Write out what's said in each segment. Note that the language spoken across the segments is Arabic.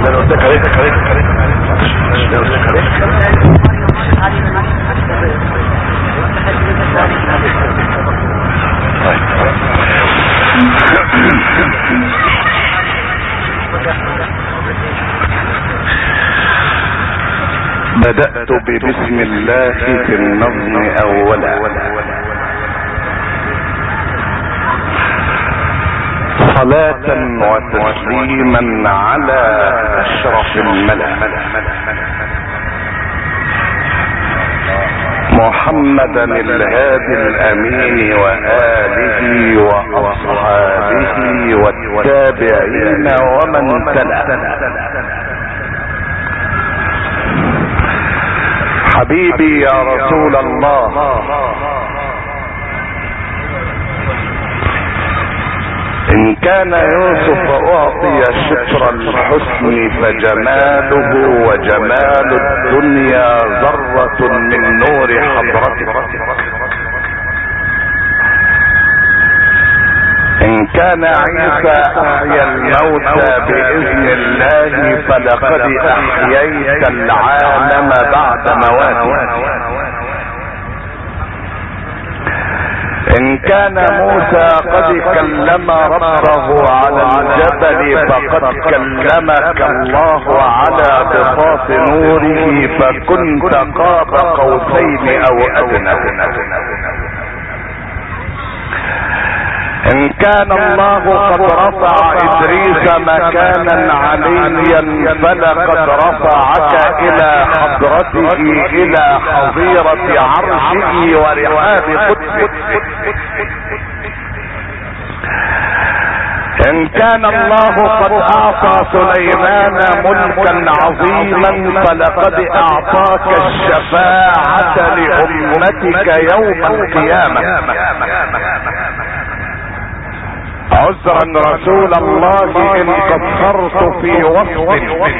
بدأت ببسم الله في النظم اولا، صلاة وتسليما على اشرف الملأ محمدا الهادي الامين وآله واصحابه والتابعين ومن تلا. حبيبي يا رسول الله، ان كان يوسف اعطي شطر الحسن فجماله وجمال الدنيا ذرة من نور حضرته. ان كان عيسى احيا الموتى باذن الله فلقد احييت العالم بعد مواته. ان كان موسى قد كلم ربه على الجبل فقد كلمك الله على بساط نوره فكنت قاب قوسين او ادنى. ان كان الله قد رفع ادريس مكانا عليا فلقد رفعك الى حضرته الى حظيرة عرشه ورحاب قدسه. ان كان الله قد اعطى سليمان ملكا عظيما فلقد اعطاك الشفاعة لامتك يوم القيامة. عذرا رسول الله ان قصرت في وصف،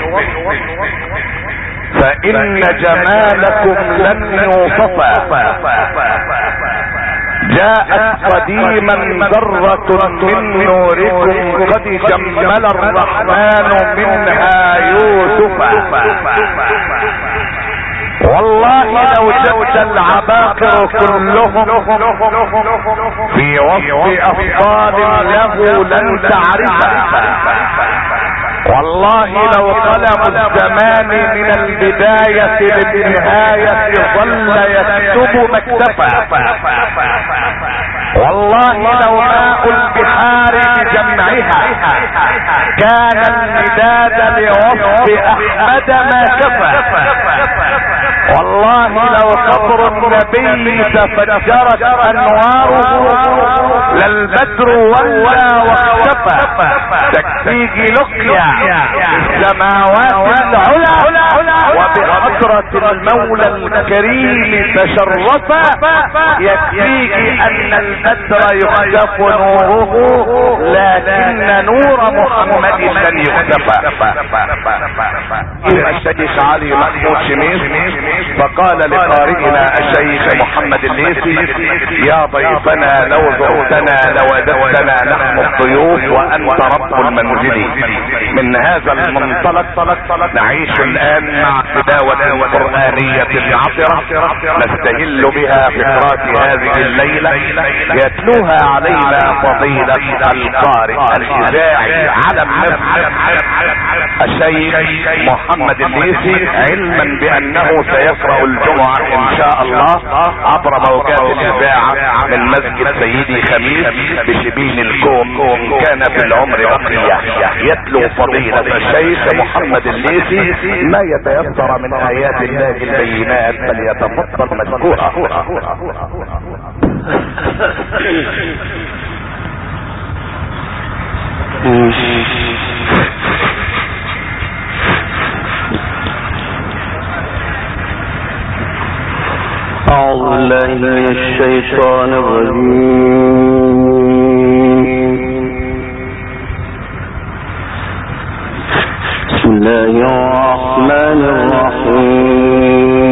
فان جمالكم لن يوصفا. جاءت قديما ذرة من نوركم قد جمل الرحمن منها يوسفا. والله لو جد العباقر كلهم في وصف افضال له لن تعرفها. والله لو قلم الزمان من البداية للنهاية ظل يكتب مكتفا. والله لو ماء البحار بجمعها كان المداد لوصف احمد ما كفى. والله لو قبر النبي تفجرت انواره للبدر ولى واختفى. تكفيك لقيا السماوات العلى وبحضرة المولى الكريم تشرفا. يكفيك ان البدر يخسف نوره لكن نور محمد لن يختفى. الشيخ علي محمود شميس فقال لقارئنا الشيخ محمد الليثي: يا ضيفنا لو زرتنا لوددتنا نحن الضيوف وانت رب المنزل. من هذا المنطلق نعيش الان مع تلاوة قرآنية عطرة نستهل بها فقرات هذه الليلة يتلوها علينا فضيلة القارئ الاذاعي علم الشيخ محمد الليثي، علما بانه سيقرأ الجمعة ان شاء الله عبر موجات الاذاعة من مسجد سيدي خميس بشبين الكوم. ان كان في العمر بقية يتلو فضيلة الشيخ محمد الليثي ما يتيسر من ايات الله البينات فليتفضل مشكورا. أعوذ بالله من الشيطان الرجيم. بسم الله الرحمن الرحيم.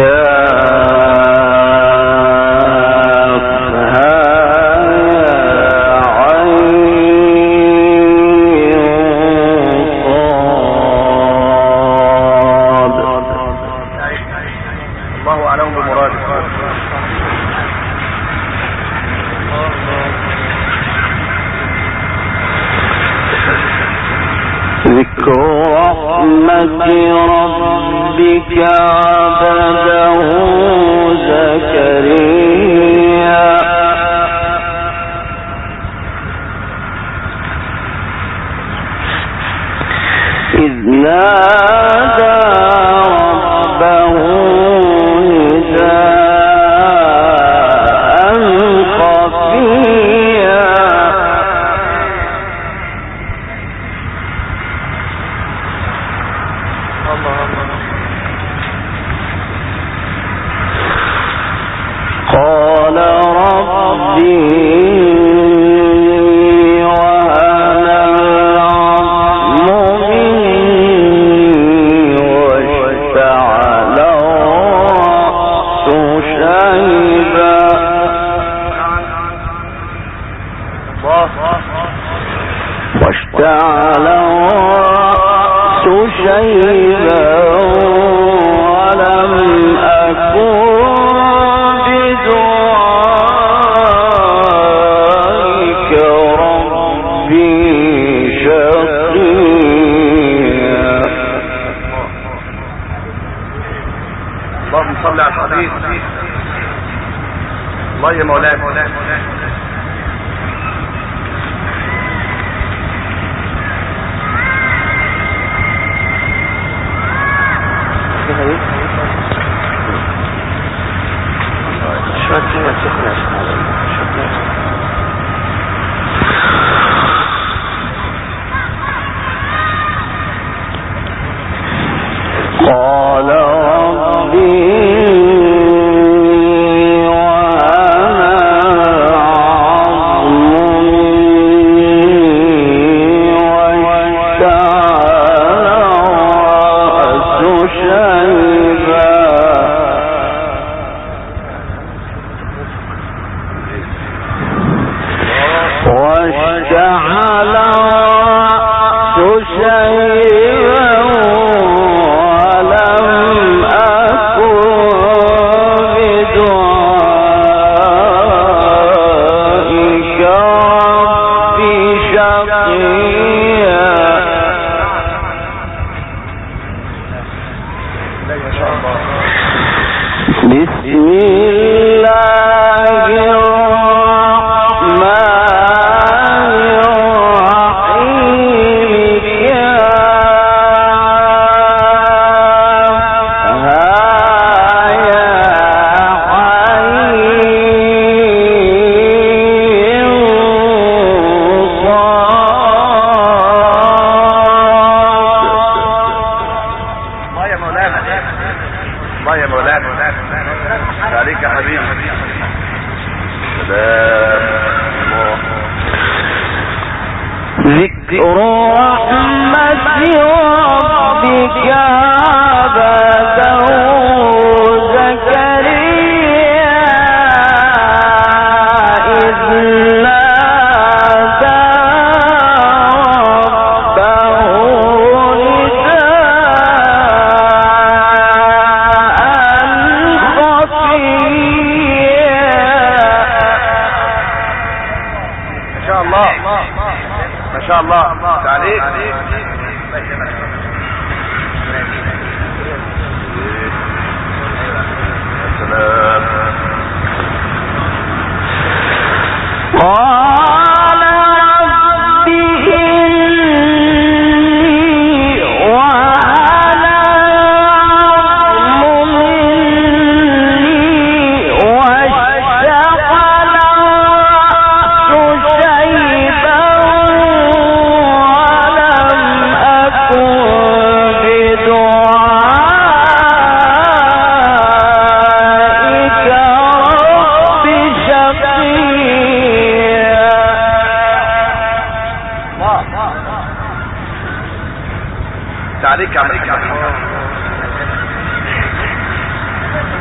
عليك عمل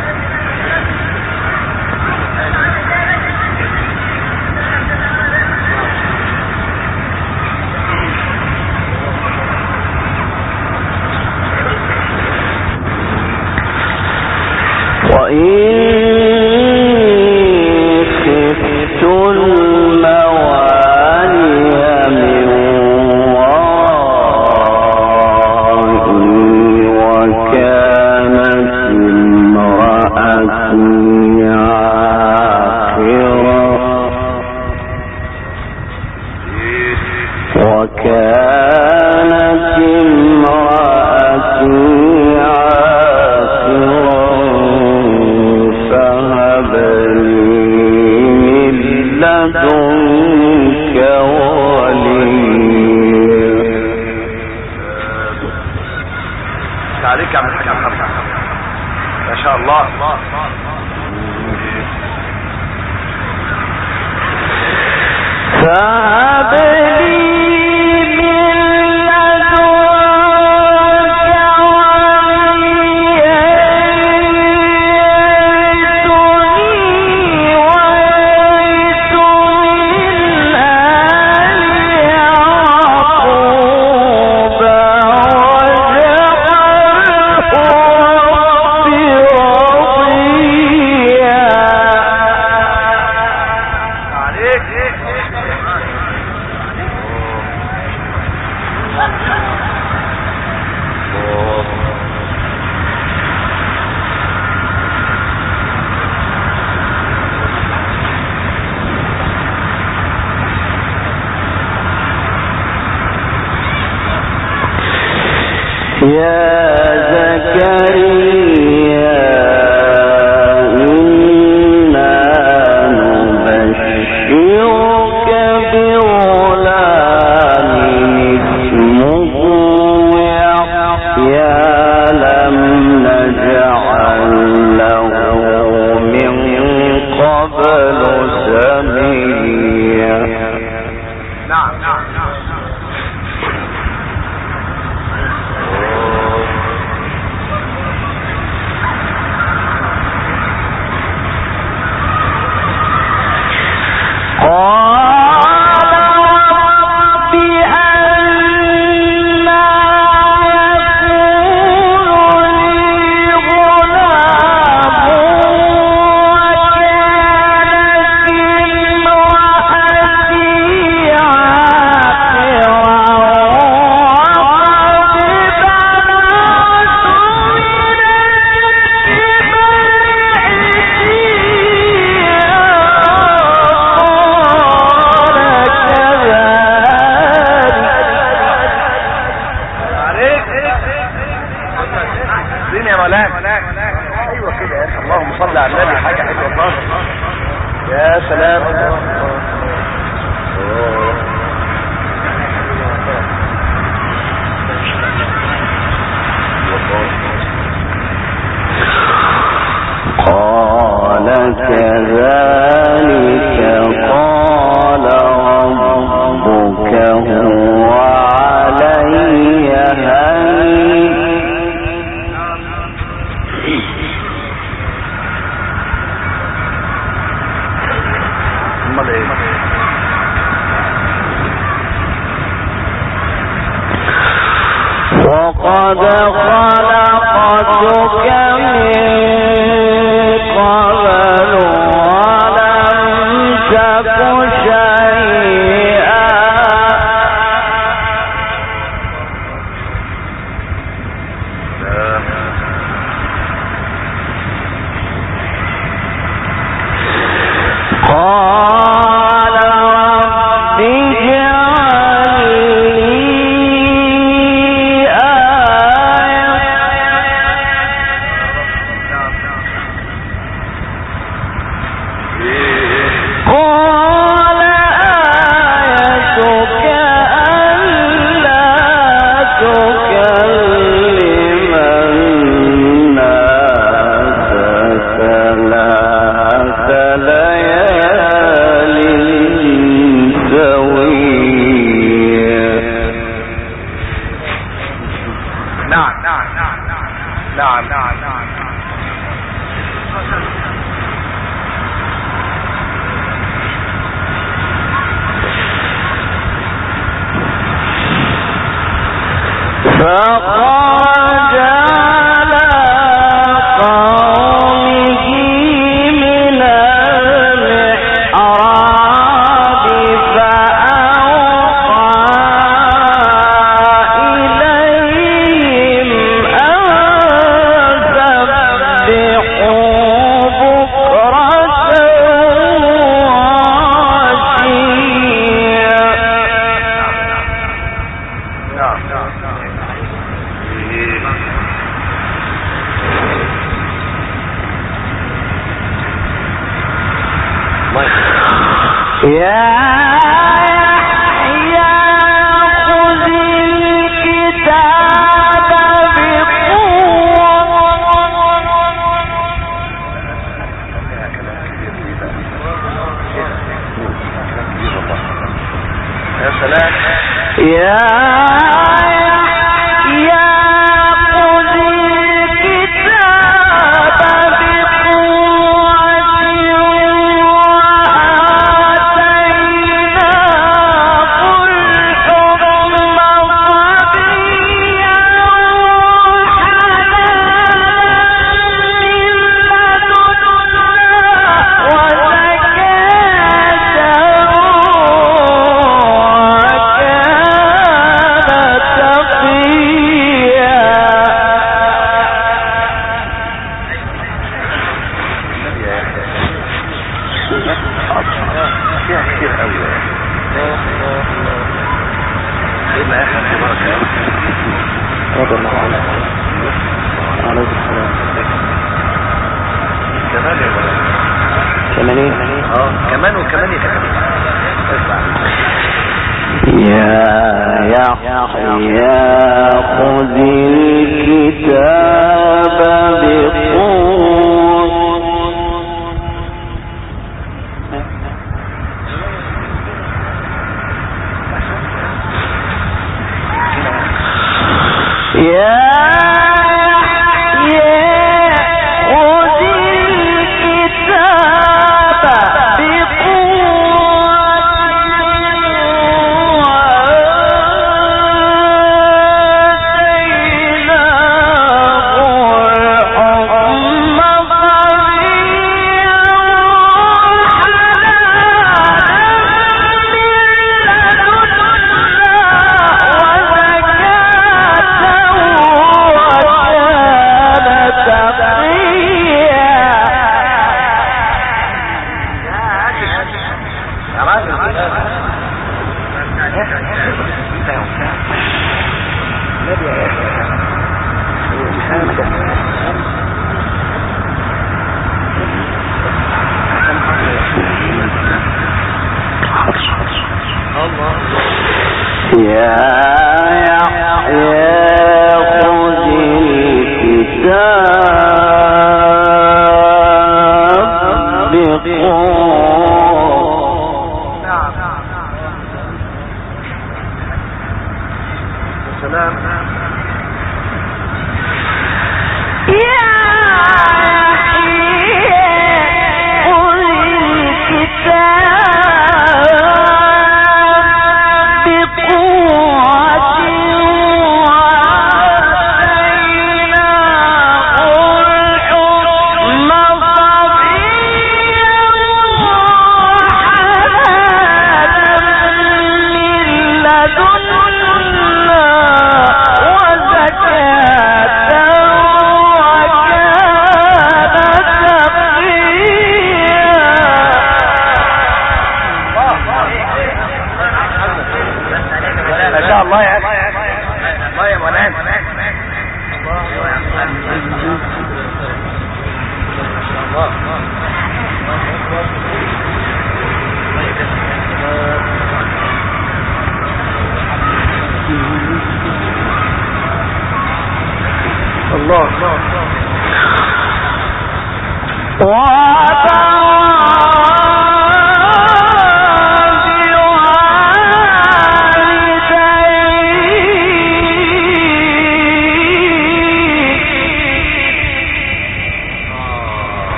الحب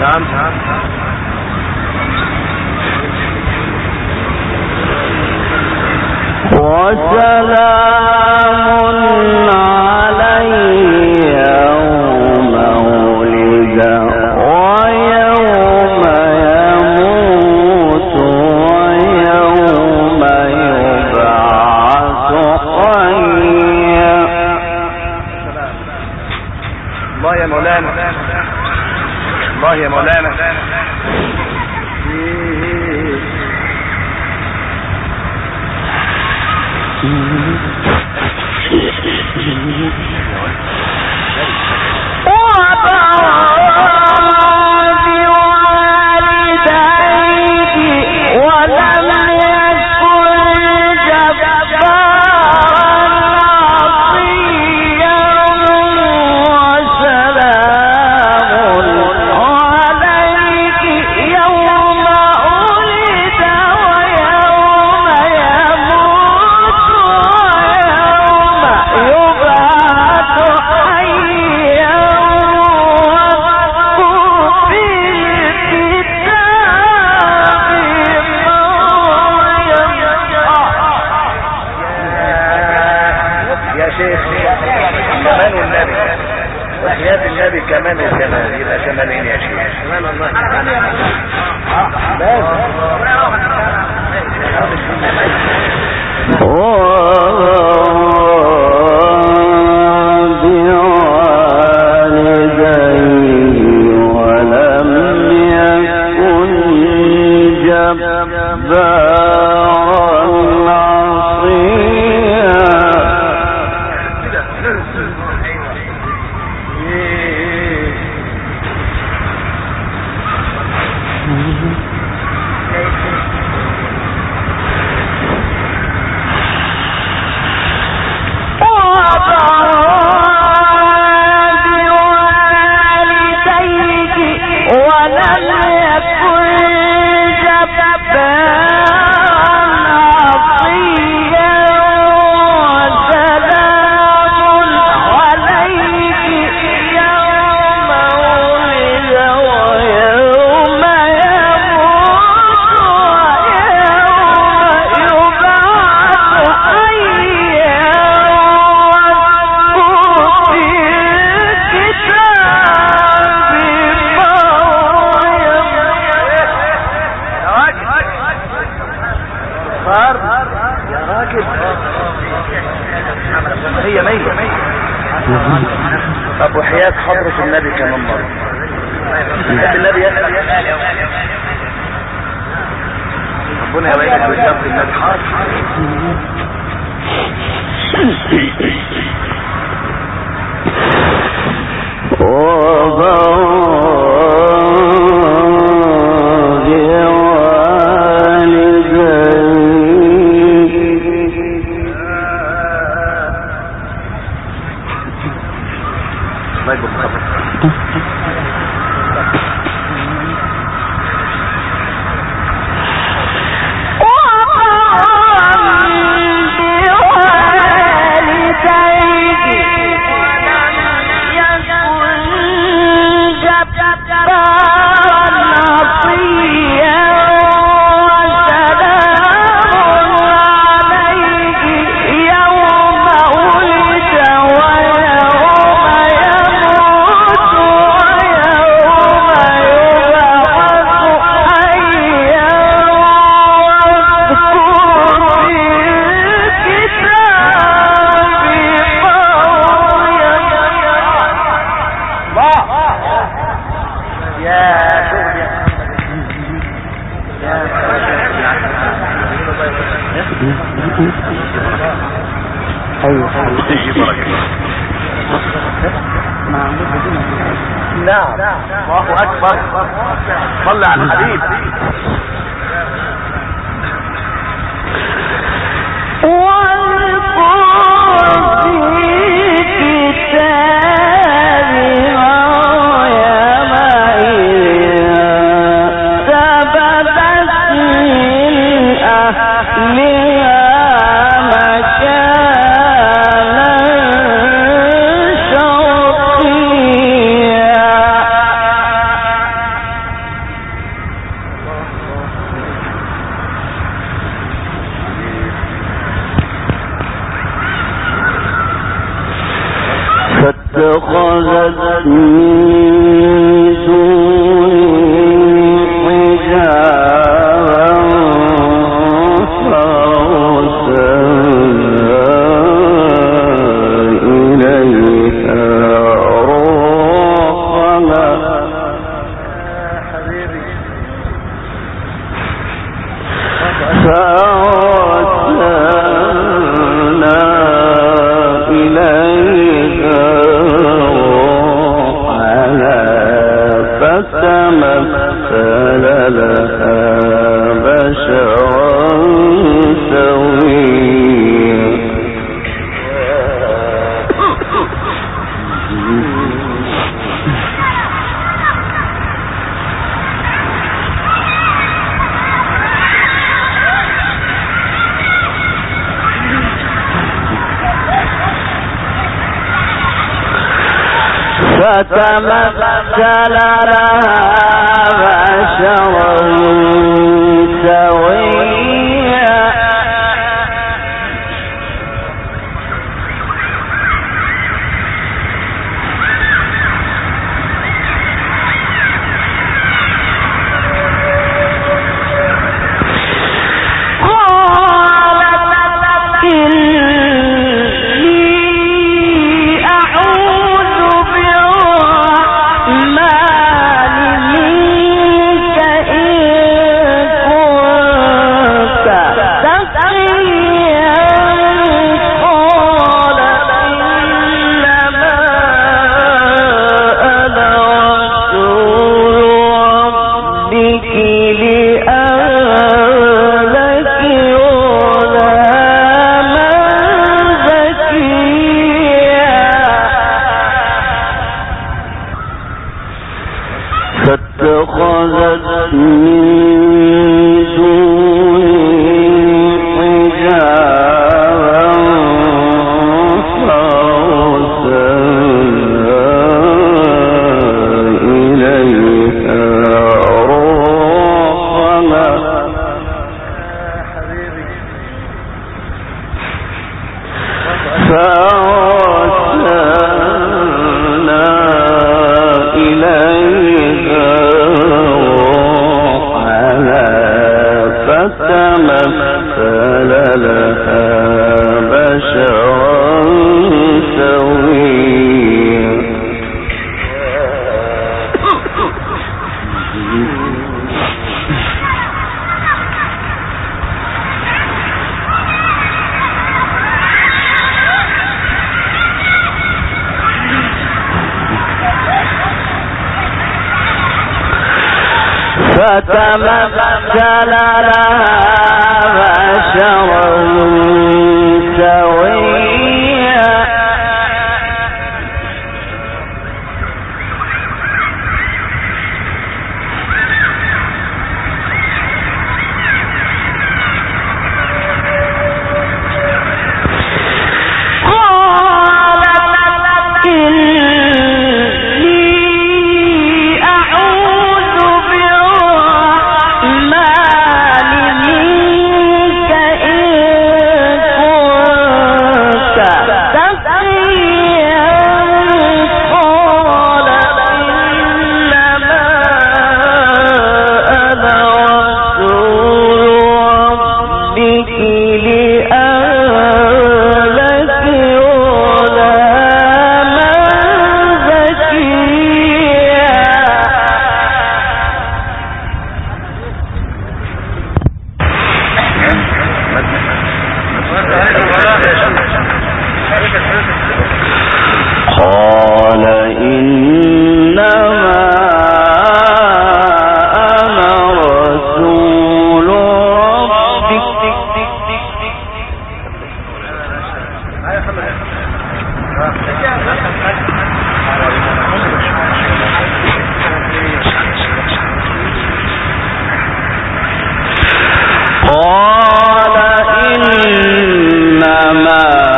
طب وحياة حضرة النبي كمان مرة النبي ربنا يبارك بجنب النبي حاضر نعم الله اكبر صلى على الحبيب فتمثل لها بشرا سويا فتمثل لها بشرا سويا فاتخذت من دونهم حجابا فأرسلنا إليها روحنا فتمثل لها بشرا سويا فتمثل لها بشرا سويا قال إنما أنا رسول ربك قال إنما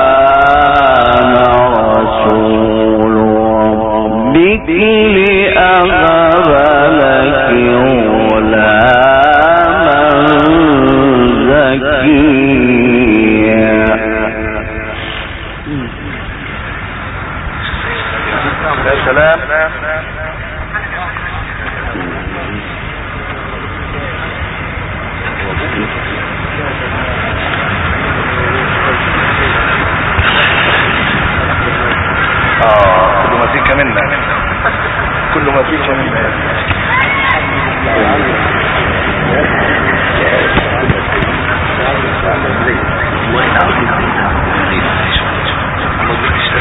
لأهب لك غلاما زكيا يا سلام كل ما فيك منا كل ما فيك منا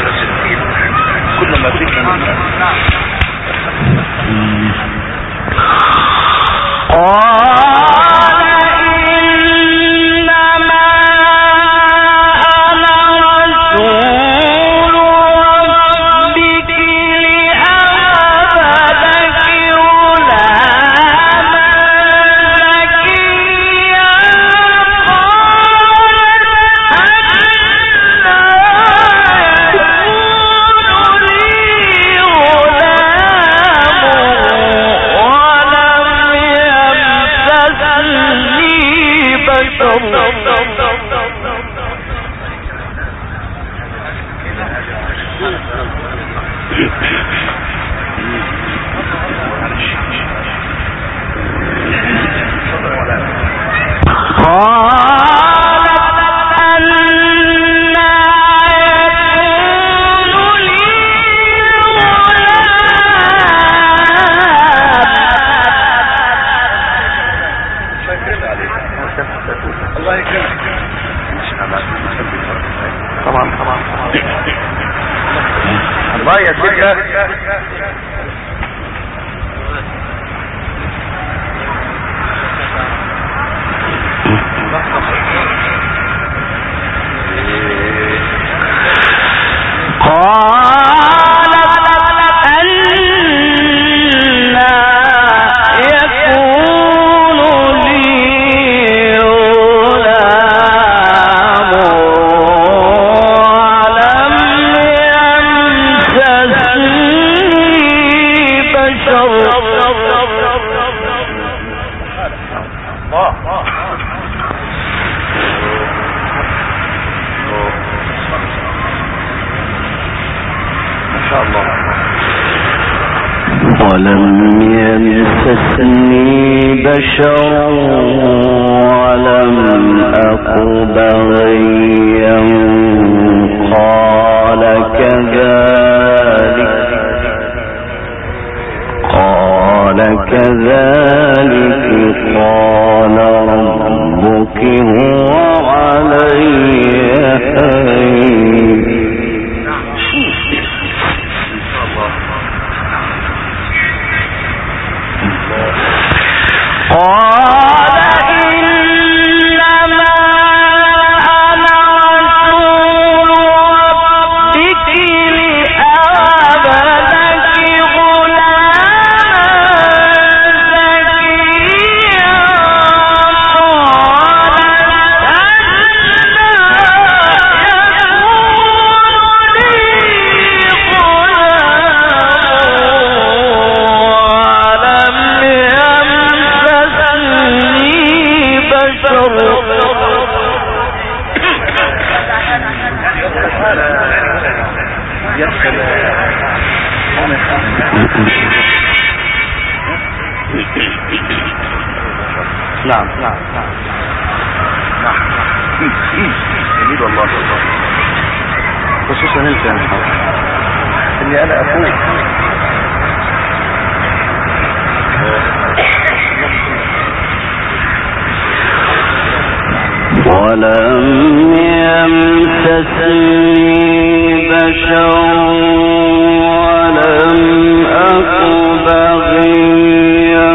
كل ما فيك منا ولم يمسسني بشر ولم أك بغيا قال كذلك قال ربك هو علي هين. نعم جميل والله، خصوصا انت يا محمد اني انا اخوك. ولم يمسسني بشر ولم أك بغيا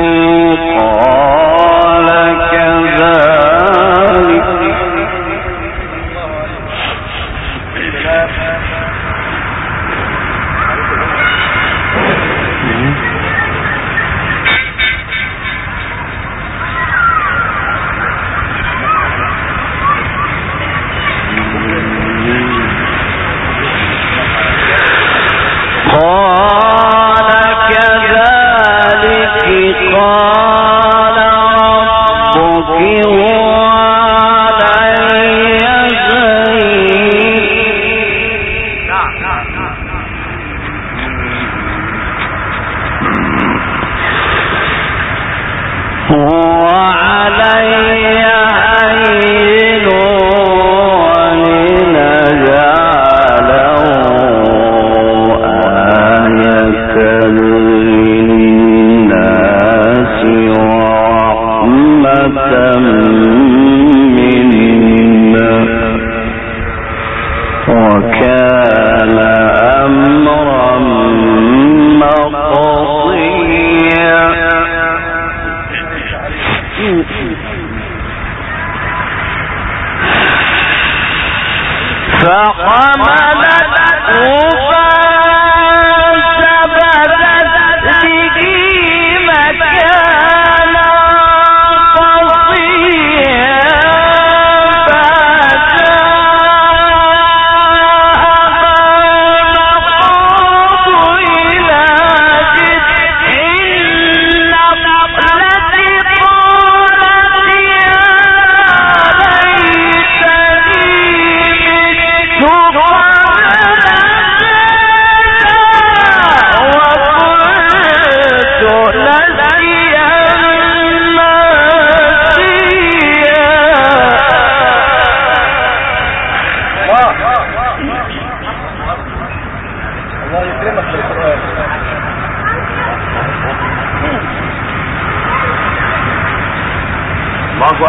قال كذلك قال ربك هو علي هين ولنجعله آية للناس ورحمة منا وكان أمرا مقضيا.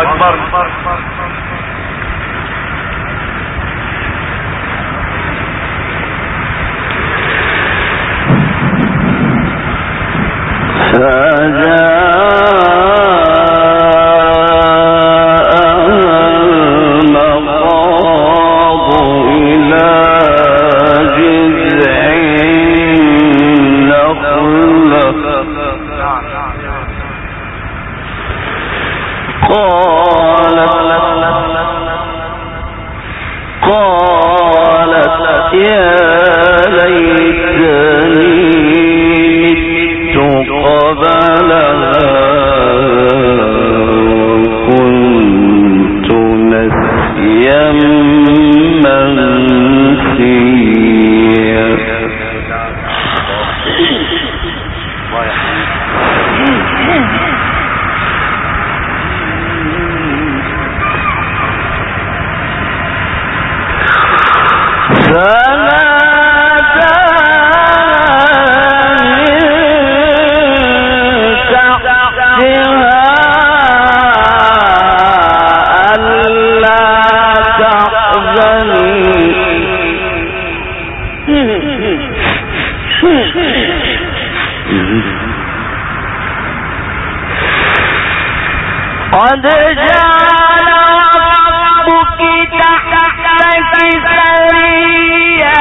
اكبر. قد جعل ربك تحتك سريا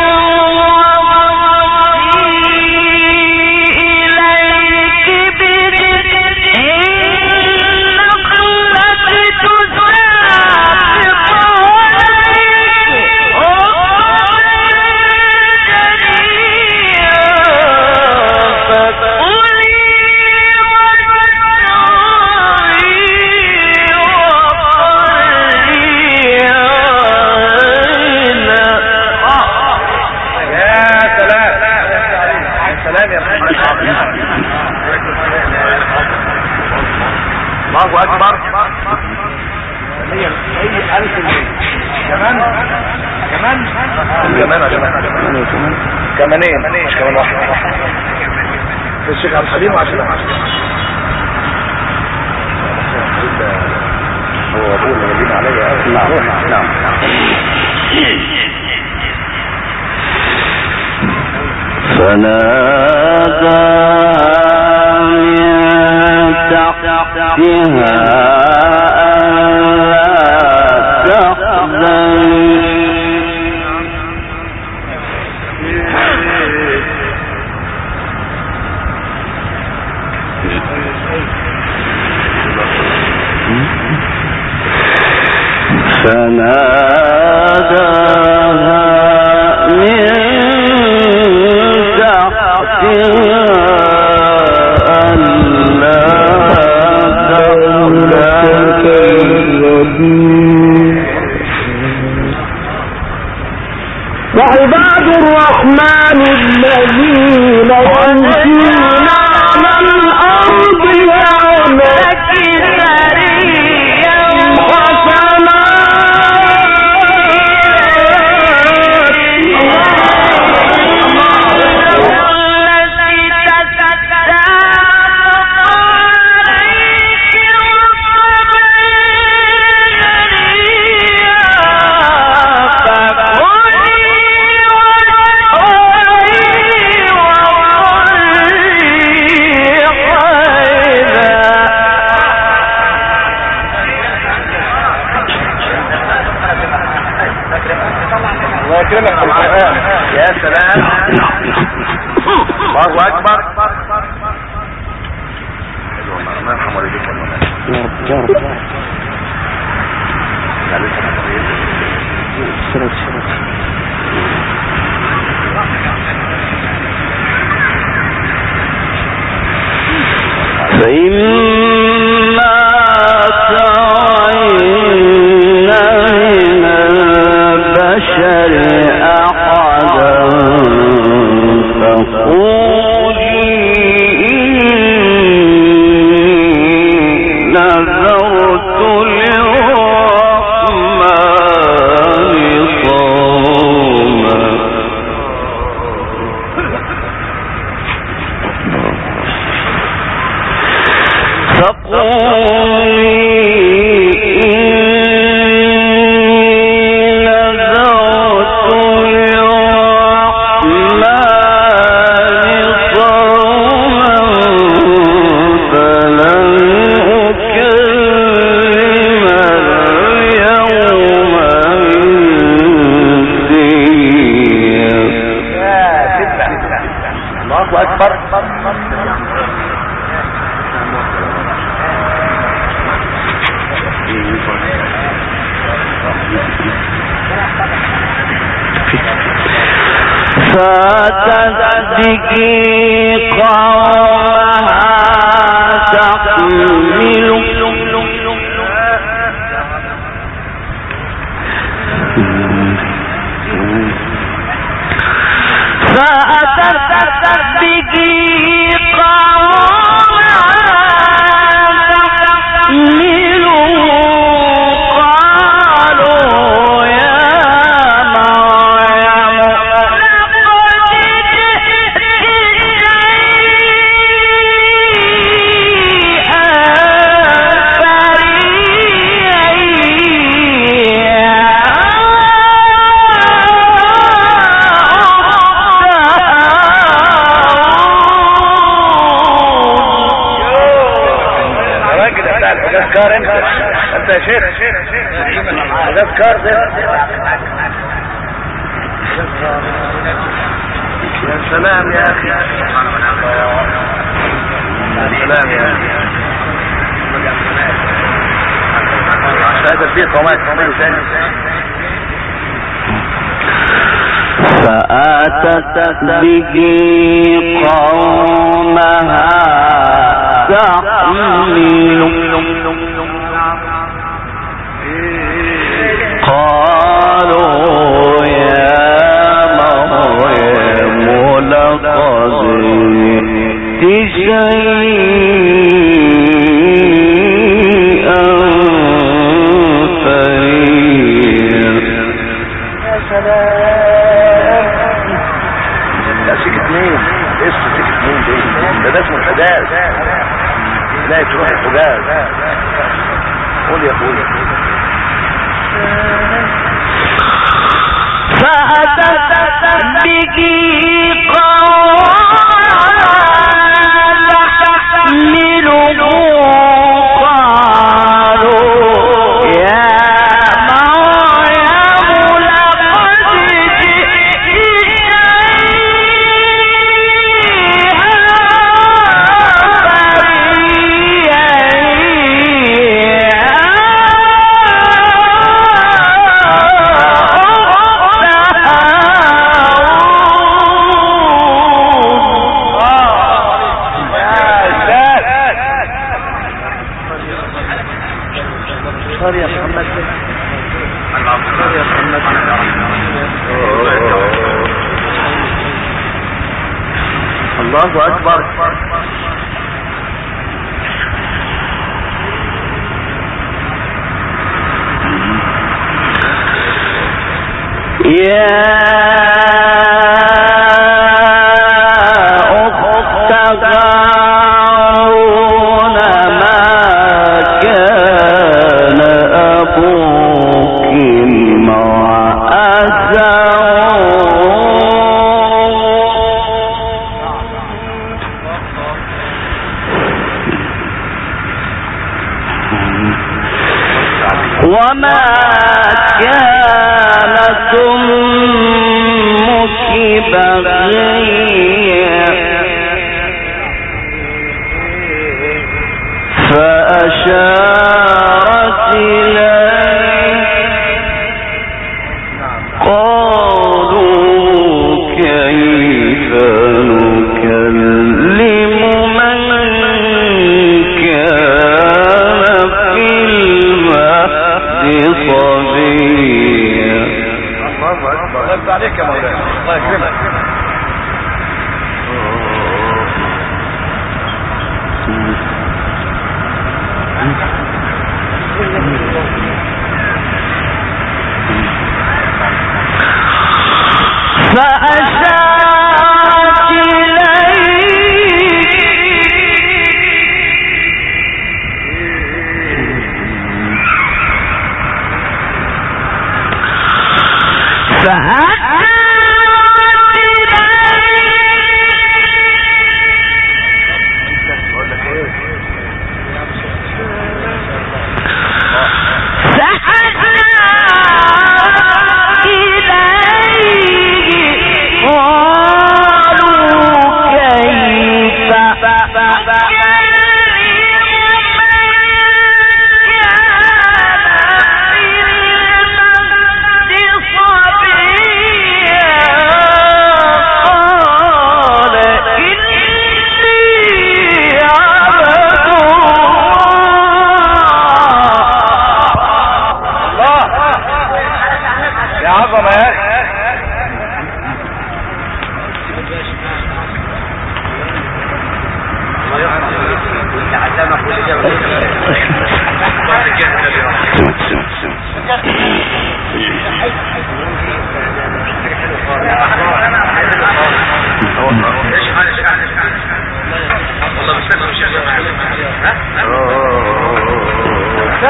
إليك برزق النخلة تساقط الله اكبر. هي 1000 كمان كمانين مش كمان واحد. الشيخ عبد الحليم وعشان هو ابوه اللي جايين عليا. نعم فنادى من تحتها ألا تحزن فناداها من وعباد الرحمن الذين يمشون على الأرض هونك سريا يا سلام. الله اكبر. الله يرحم والديك يا رب. فإما ترين من البشر أحدا فقولي إني نذرت للرحمن صوما فقولي فأتت به قومها تحمله انت يا شيخ اذكار ده يا سلام يا اخي يا سلام يا اخي هذا البيت وما يتعمله ثاني. فأتت به قومها تحمله قالوا يا مريم لقد جئت شيئا فريا. يا سلام لا سكت مين اسم سكت مين ده اسمه الحجاز. لا تروح الحجاز قول يا اخويا. فأتت به قومها تحمله قالوا يا مريم لقد جئت شيئا صار يا محمد صار يا محمد الله أكبر. يا أخت هارون ما كان أبوك امرأ وما كانت أمك بغيا فأشارت إليه قالوا كيف نكلم من كان في المهد صبيا. الله أكبر. الله عليك يا مولانا الله يكرمك.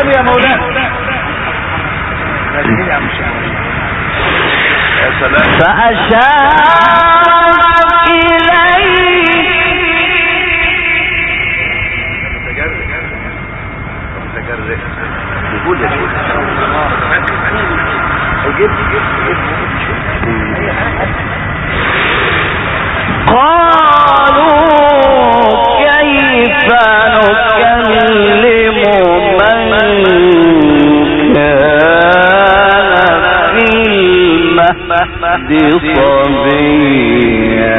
سلام يا مولانا. يا سلام. فأشار إليه متجرئ يقول يا شيخ قالوا كيف نكلم من كان في المهد صبيا.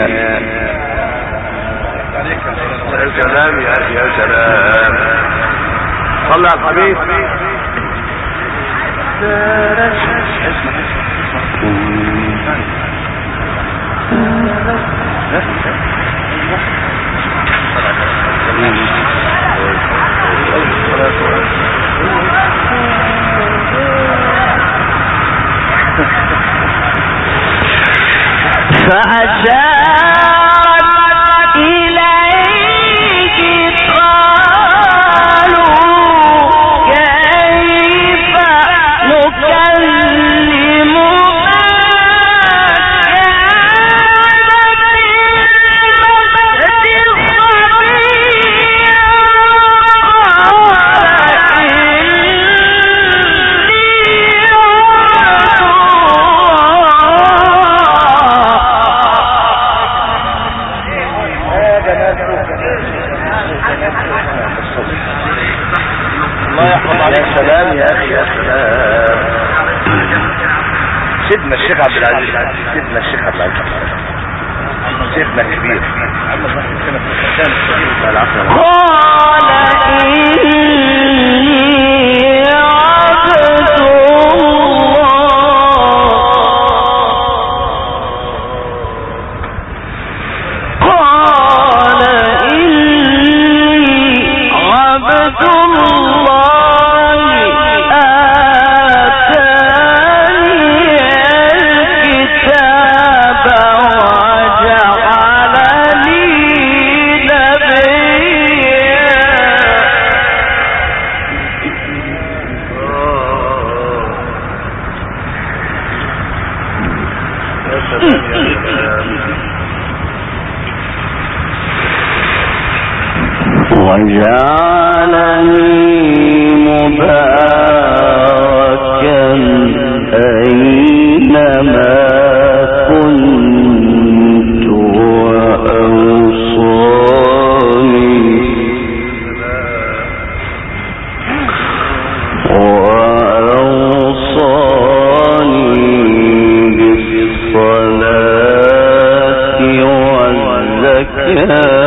يا سلام يا أخي يا سلام. صلى على الحبيب. فأشارت إليه قالوا كيف نكلم الله يحفظ عليك. يا سلام يا اخي يا سلام. سيدنا الشيخ عبد العزيز، سيدنا الشيخ عبد العزيز، شيخنا الكبير. قال إني عبد الله. قال إني عبد الله آتاني الكتاب وجعلني وجعلني مباركا أينما كنت وأوصاني بالصلاة والزكاة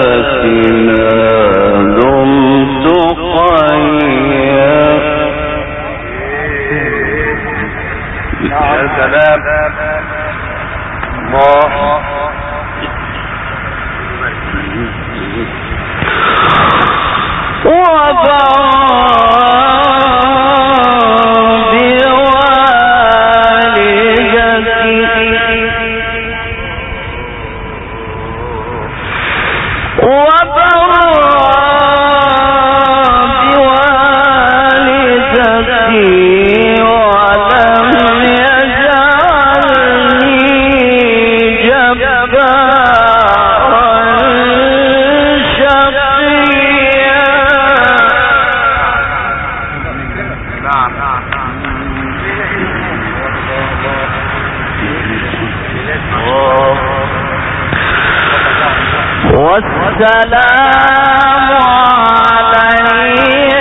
والسلام علي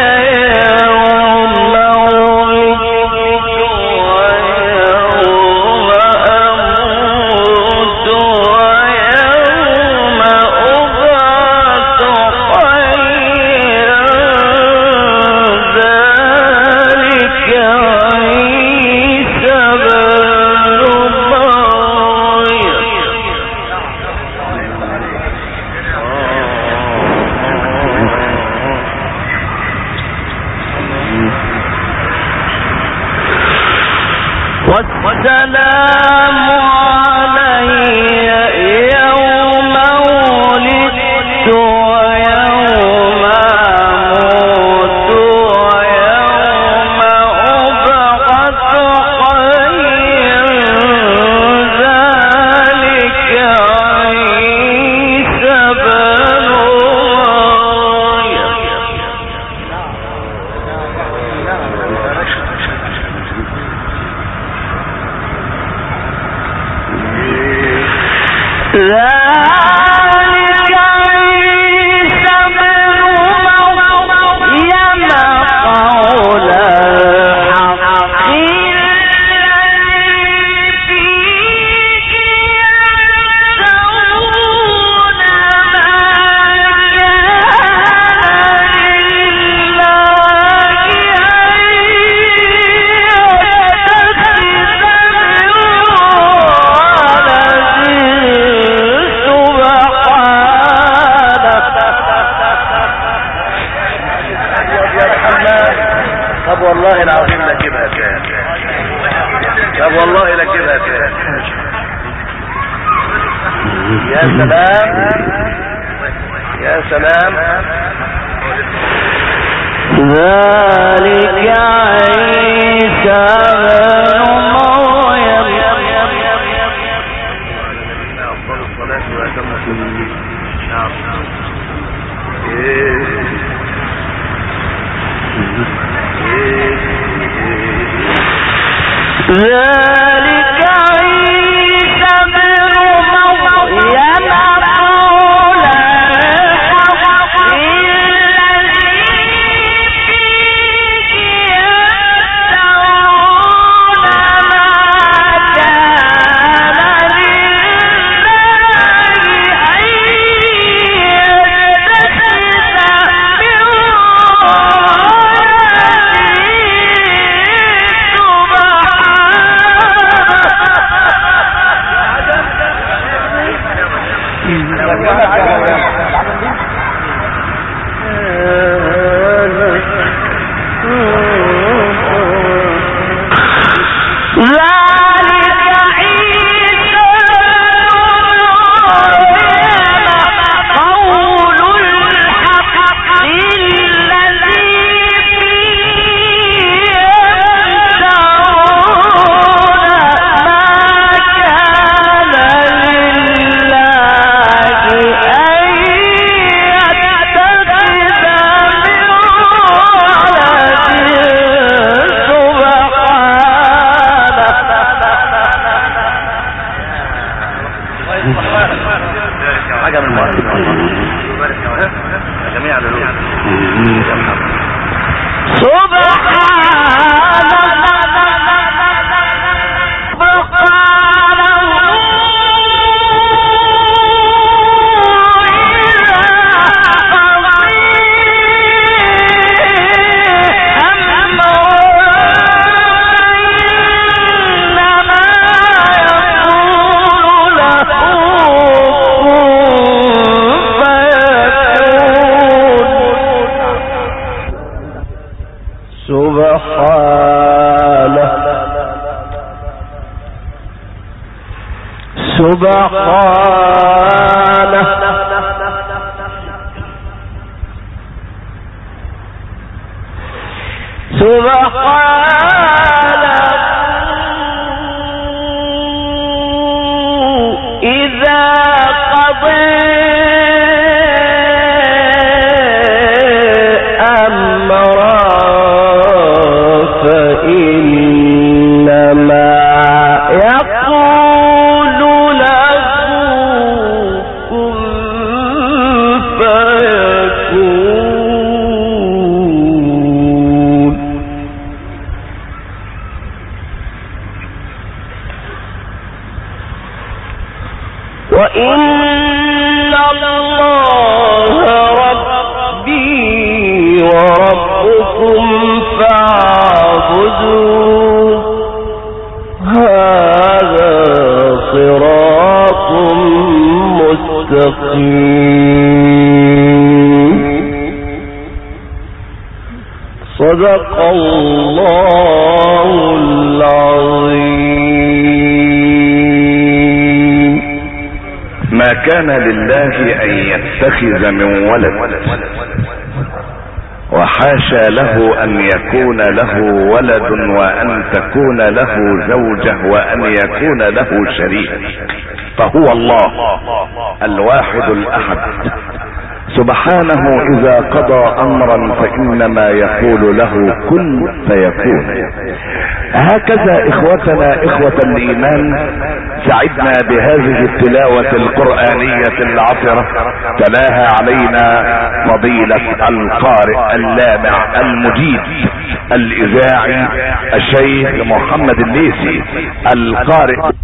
يوم ولدت ويوم أموت ويوم أبعث حيا ذلك عيسى بن مريم. والسلام علي يوم ولدت ويوم أموت ويوم طب والله العظيم لا جيبها تاني، طب والله لا جيبها تاني. يا سلام يا سلام. ذلك عيسى بن مريم أفضل الصلاة وأتم التسليم. نعم ذلك عيسى بن مريم قول الحق الذي فيه يمترون ما كان لله أن صدق الله العظيم. ما كان لله ان يتخذ من ولد، وحاشا له ان يكون له ولد وان تكون له زوجة وان يكون له شريك، فهو الله الواحد الاحد سبحانه. اذا قضى امرا فانما يقول له كن فيكون. هكذا اخوتنا اخوة الايمان سعدنا بهذه التلاوة القرآنية العطرة تلاها علينا فضيلة القارئ اللامع المجيد الاذاعي الشيخ محمد الليثي القارئ